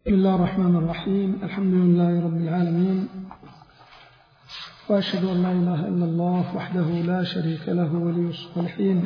بسم الله الرحمن الرحيم. الحمد لله رب العالمين، وأشهد أن لا إله إلا الله وحده لا شريك له ولي الصالحين،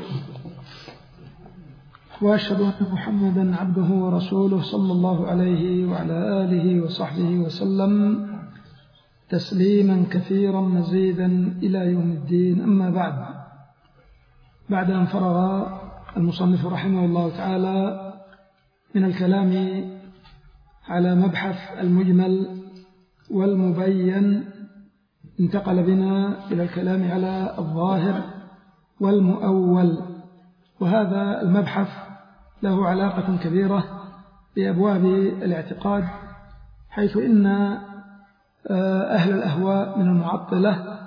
وأشهد أن محمدا عبده ورسوله صلى الله عليه وعلى آله وصحبه وسلم تسليما كثيرا مزيدا إلى يوم الدين. أما بعد أن فرغ المصنف رحمه الله تعالى من الكلام على مبحث المجمل والمبين، انتقل بنا إلى الكلام على الظاهر والمؤول، وهذا المبحث له علاقة كبيرة بأبواب الاعتقاد، حيث إن أهل الأهواء من المعطلة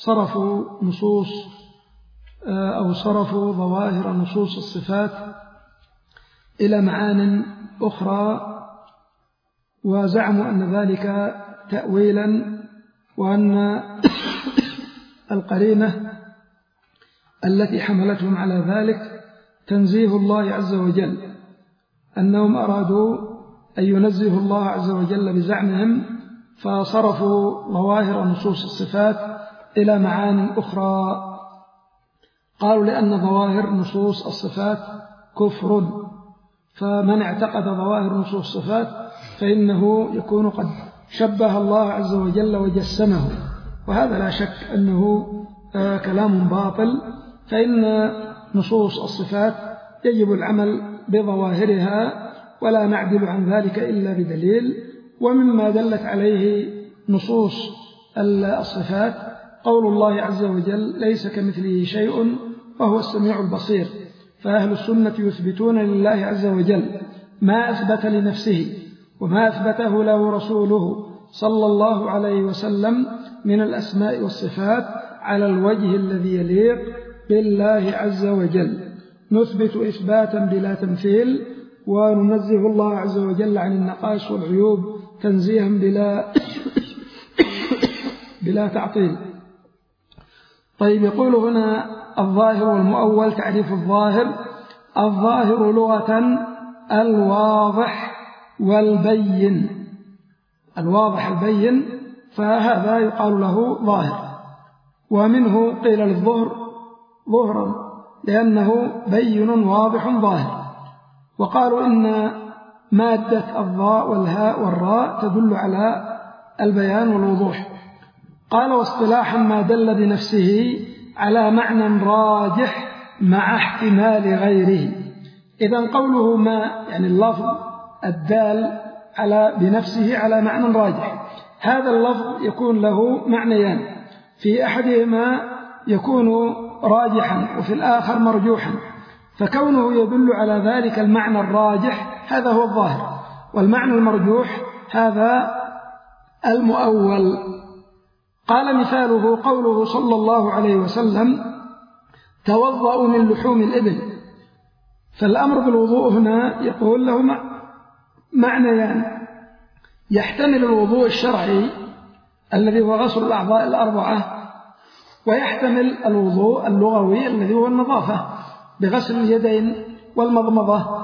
صرفوا ظواهر نصوص الصفات إلى معان أخرى، وزعموا أن ذلك تأويلا، وأن القرينة التي حملتهم على ذلك تنزيه الله عز وجل، أنهم أرادوا أن ينزهوا الله عز وجل بزعمهم، فصرفوا ظواهر نصوص الصفات إلى معان أخرى. قالوا لأن ظواهر نصوص الصفات كفر، فمن اعتقد ظواهر نصوص الصفات فإنه يكون قد شبه الله عز وجل وجسمه، وهذا لا شك أنه كلام باطل، فإن نصوص الصفات يجب العمل بظواهرها ولا نعدل عن ذلك إلا بدليل. ومما دلت عليه نصوص الصفات قول الله عز وجل: ليس كمثله شيء وهو السميع البصير. فأهل السنة يثبتون لله عز وجل ما أثبت لنفسه وما أثبته له رسوله صلى الله عليه وسلم من الأسماء والصفات على الوجه الذي يليق بالله عز وجل. نثبت إثباتا بلا تمثيل، وننزه الله عز وجل عن النقائص والعيوب تنزيها بلا تعطيل. طيب، يقول هنا الظاهر والمؤول. تعريف الظاهر لغة الواضح والبين. الواضح البين، فهذا يقال له ظاهر، ومنه قيل للظهر ظهرا لأنه بين واضح ظاهر. وقالوا إن مادة الضاء والهاء والراء تدل على البيان والوضوح. قال: واصطلاحا ما دل بنفسه على معنى راجح مع احتمال غيره. إذن قوله ما، يعني اللفظ الدال بنفسه على معنى راجح، هذا اللفظ يكون له معنيان، في أحدهما يكون راجحا وفي الآخر مرجوحا، فكونه يدل على ذلك المعنى الراجح هذا هو الظاهر، والمعنى المرجوح هذا المؤول. قال: مثاله قوله صلى الله عليه وسلم: توضأوا من لحوم الإبل. فالأمر بالوضوء هنا يقول له معنيان: يحتمل الوضوء الشرعي الذي هو غسل الأعضاء الأربعة، ويحتمل الوضوء اللغوي الذي هو النظافة بغسل اليدين والمضمضة.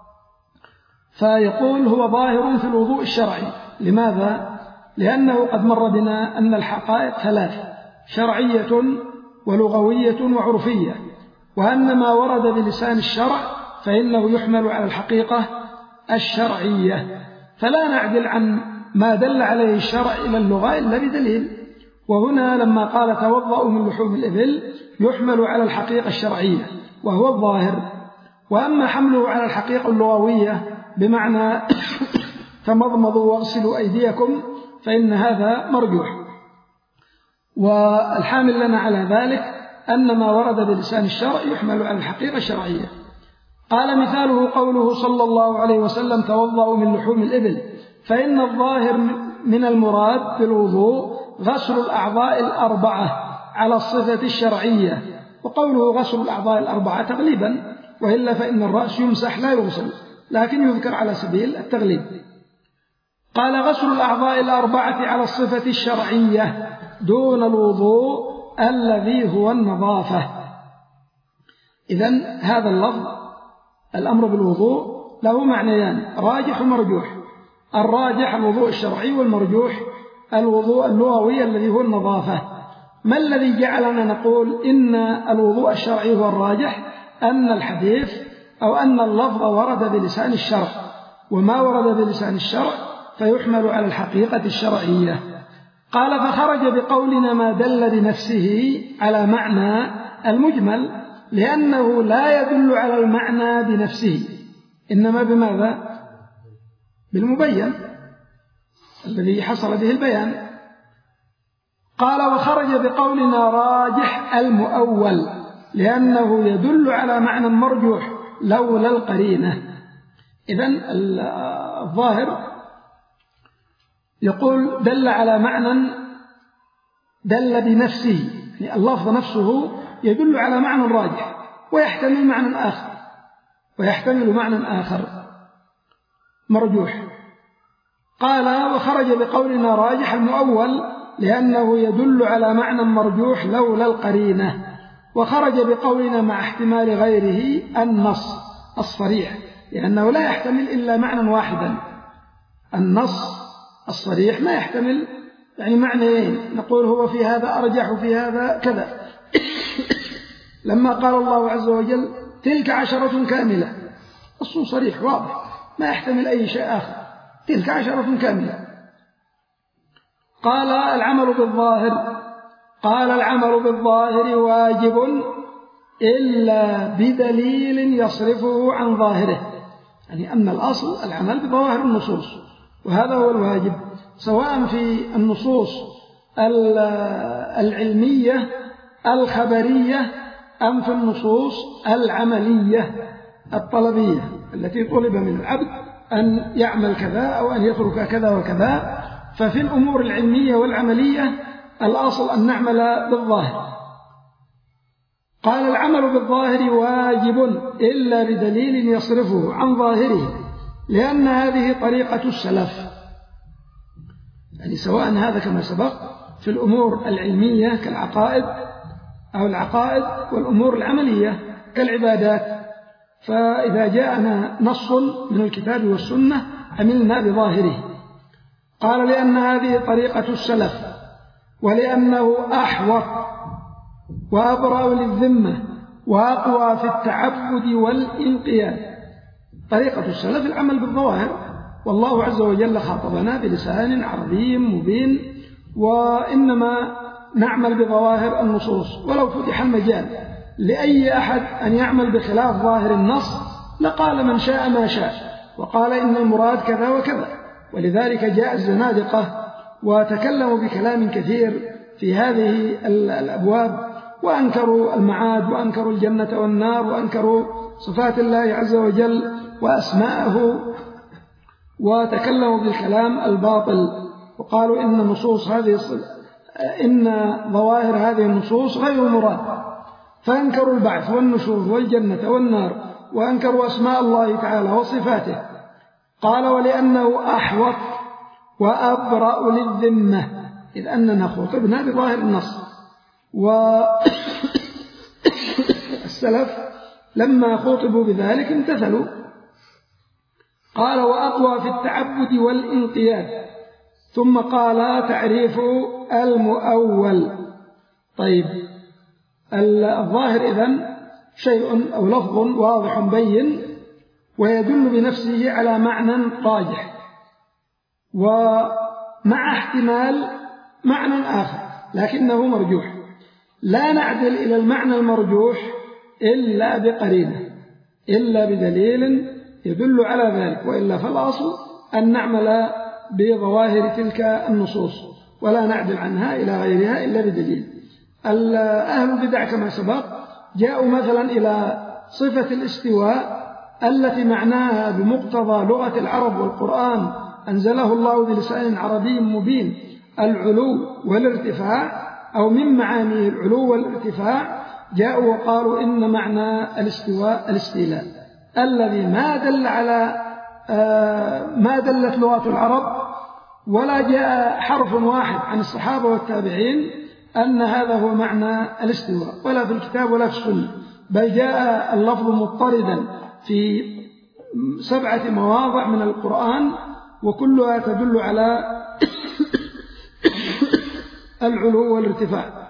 فيقول هو ظاهر في الوضوء الشرعي. لماذا؟ لأنه قد مر بنا أن الحقائق ثلاث: شرعية ولغوية وعرفية، وأن ما ورد بلسان الشرع فإنه يحمل على الحقيقة الشرعية، فلا نعدل عن ما دل عليه الشرع إلى اللغة إلا بدليل. وهنا لما قال توضأوا من لحوم الإبل يحمل على الحقيقة الشرعية وهو الظاهر. وأما حمله على الحقيقة اللغوية بمعنى تمضمضوا واغسلوا أيديكم فإن هذا مرجوح. والحامل لنا على ذلك أن ما ورد بلسان الشرع يحمل على الحقيقة الشرعية. قال: مثاله قوله صلى الله عليه وسلم: توضأوا من لحوم الإبل. فإن الظاهر من المراد بالوضوء غسل الأعضاء الأربعة على الصفة الشرعية. وقوله غسل الأعضاء الأربعة تغليبا، وإلا فإن الرأس يمسح لا يغسل، لكن يذكر على سبيل التغليب. قال: غسل الأعضاء الأربعة على الصفة الشرعية دون الوضوء الذي هو النظافة. إذن هذا اللفظ الأمر بالوضوء له معنيان: راجح ومرجوح. الراجح الوضوء الشرعي، والمرجوح الوضوء اللغوي الذي هو النظافة. ما الذي جعلنا نقول إن الوضوء الشرعي هو الراجح؟ أن الحديث أو أن اللفظ ورد بلسان الشرع، وما ورد بلسان الشرع فيحمل على الحقيقة الشرعية. قال فخرج بقولنا ما دل بنفسه على معنى المجمل، لأنه لا يدل على المعنى بنفسه، إنما بماذا؟ بالمبين الذي حصل به البيان. قال وخرج بقولنا راجح المؤول، لأنه يدل على معنى مرجوح لولا القرينة. إذن الظاهر يقول دل على معنى دل بنفسه، يعني اللفظ نفسه يدل على معنى راجح ويحتمل معنى آخر مرجوح. قال وخرج بقولنا راجح المؤول، لأنه يدل على معنى مرجوح لولا القرينة. وخرج بقولنا مع احتمال غيره النص الصريح، لأنه لا يحتمل إلا معنى واحدا. النص الصريح ما يحتمل يعني معنيين، نقول هو في هذا أرجح وفي هذا كذا. لما قال الله عز وجل تلك 10 كاملة، الصوت صريح واضح ما يحتمل أي شيء آخر، تلك 10 كاملة. قال العمل بالظاهر واجب إلا بدليل يصرفه عن ظاهره، يعني أن الأصل العمل بظواهر النصوص، وهذا هو الواجب، سواء في النصوص العلمية الخبرية أم في النصوص العملية الطلبية التي طلب من العبد أن يعمل كذا أو أن يترك كذا وكذا. ففي الأمور العلمية والعملية الأصل أن نعمل بالظاهر. قال العمل بالظاهر واجب إلا بدليل يصرفه عن ظاهره، لأن هذه طريقة السلف، يعني سواء هذا كما سبق في الأمور العلمية كالعقائد أو العقائد والأمور العملية كالعبادات، فإذا جاءنا نص من الكتاب والسنة عملنا بظاهره. قال لأن هذه طريقة السلف، ولأنه أحوط وأبرأ للذمة وأقوى في التعبد والانقياد. طريقة السلف العمل بالظواهر، والله عز وجل خاطبنا بلسان عربي مبين، وإنما نعمل بظواهر النصوص. ولو فتح المجال لأي أحد أن يعمل بخلاف ظاهر النص لقال من شاء ما شاء، وقال إن المراد كذا وكذا. ولذلك جاء الزنادقة وتكلموا بكلام كثير في هذه الأبواب، وأنكروا المعاد وأنكروا الجنة والنار وأنكروا صفات الله عز وجل وأسماءه، وتكلموا بالكلام الباطل، وقالوا إن ظواهر هذه النصوص غير مراد، فأنكروا البعث والنشور والجنة والنار، وأنكروا أسماء الله تعالى وصفاته. قال ولأنه أحوط وأبرأ للذمة، إذ أننا خطبنا بظاهر النص. والسلف لما خطبوا بذلك امتثلوا. قال وأقوى في التعبد والانقياد. ثم قال تعريف المؤول. طيب، الظاهر إذن شيء أو لفظ واضح بين ويدل بنفسه على معنى راجح، ومع احتمال معنى آخر لكنه مرجوح. لا نعدل إلى المعنى المرجوح إلا بقرينة، إلا بدليل يدل على ذلك، وإلا فالأصل أن نعمل بظواهر تلك النصوص ولا نعدل عنها إلى غيرها إلا بدليل. أهل البدع كما سبق جاءوا مثلا إلى صفة الاستواء التي معناها بمقتضى لغة العرب والقرآن أنزله الله بلسان عربي مبين العلو والارتفاع، أو من معانيه العلو والارتفاع. جاءوا وقالوا إن معنى الاستواء الاستيلاء الذي ما دلت لغة العرب ولا جاء حرف واحد عن الصحابة والتابعين أن هذا هو معنى الاستواء، ولا في الكتاب ولا في السنة، بل جاء اللفظ مضطردا في 7 مواضع من القرآن وكلها تدل على العلو والارتفاع.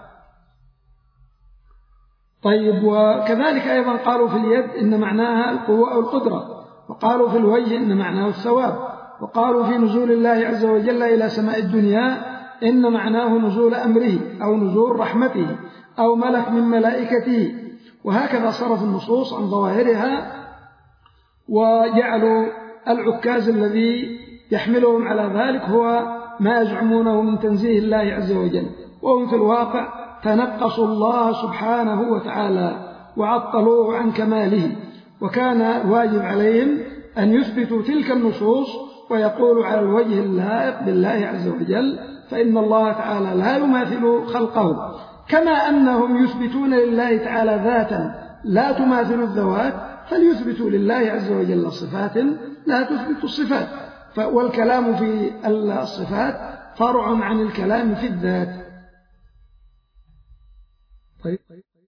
طيب، وكذلك أيضا قالوا في اليد إن معناها القوة أو القدرة، وقالوا في الوجه إن معناه الثواب، وقالوا في نزول الله عز وجل إلى سماء الدنيا إن معناه نزول أمره أو نزول رحمته أو ملك من ملائكته. وهكذا صرف النصوص عن ظواهرها وجعلوا العكاز الذي يحملهم على ذلك هو ما يزعمونه من تنزيه الله عز وجل، وهم في الواقع تنقصوا الله سبحانه وتعالى وعطلوه عن كماله، وكان الواجب عليهم أن يثبتوا تلك النصوص ويقولوا على الوجه اللائق بالله عز وجل، فإن الله تعالى لا يماثل خلقه، كما أنهم يثبتون لله تعالى ذاتا لا تماثل الذوات، فليثبتوا لله عز وجل صفات لا تثبت الصفات، والكلام في الصفات فرع عن الكلام في الذات. طيب.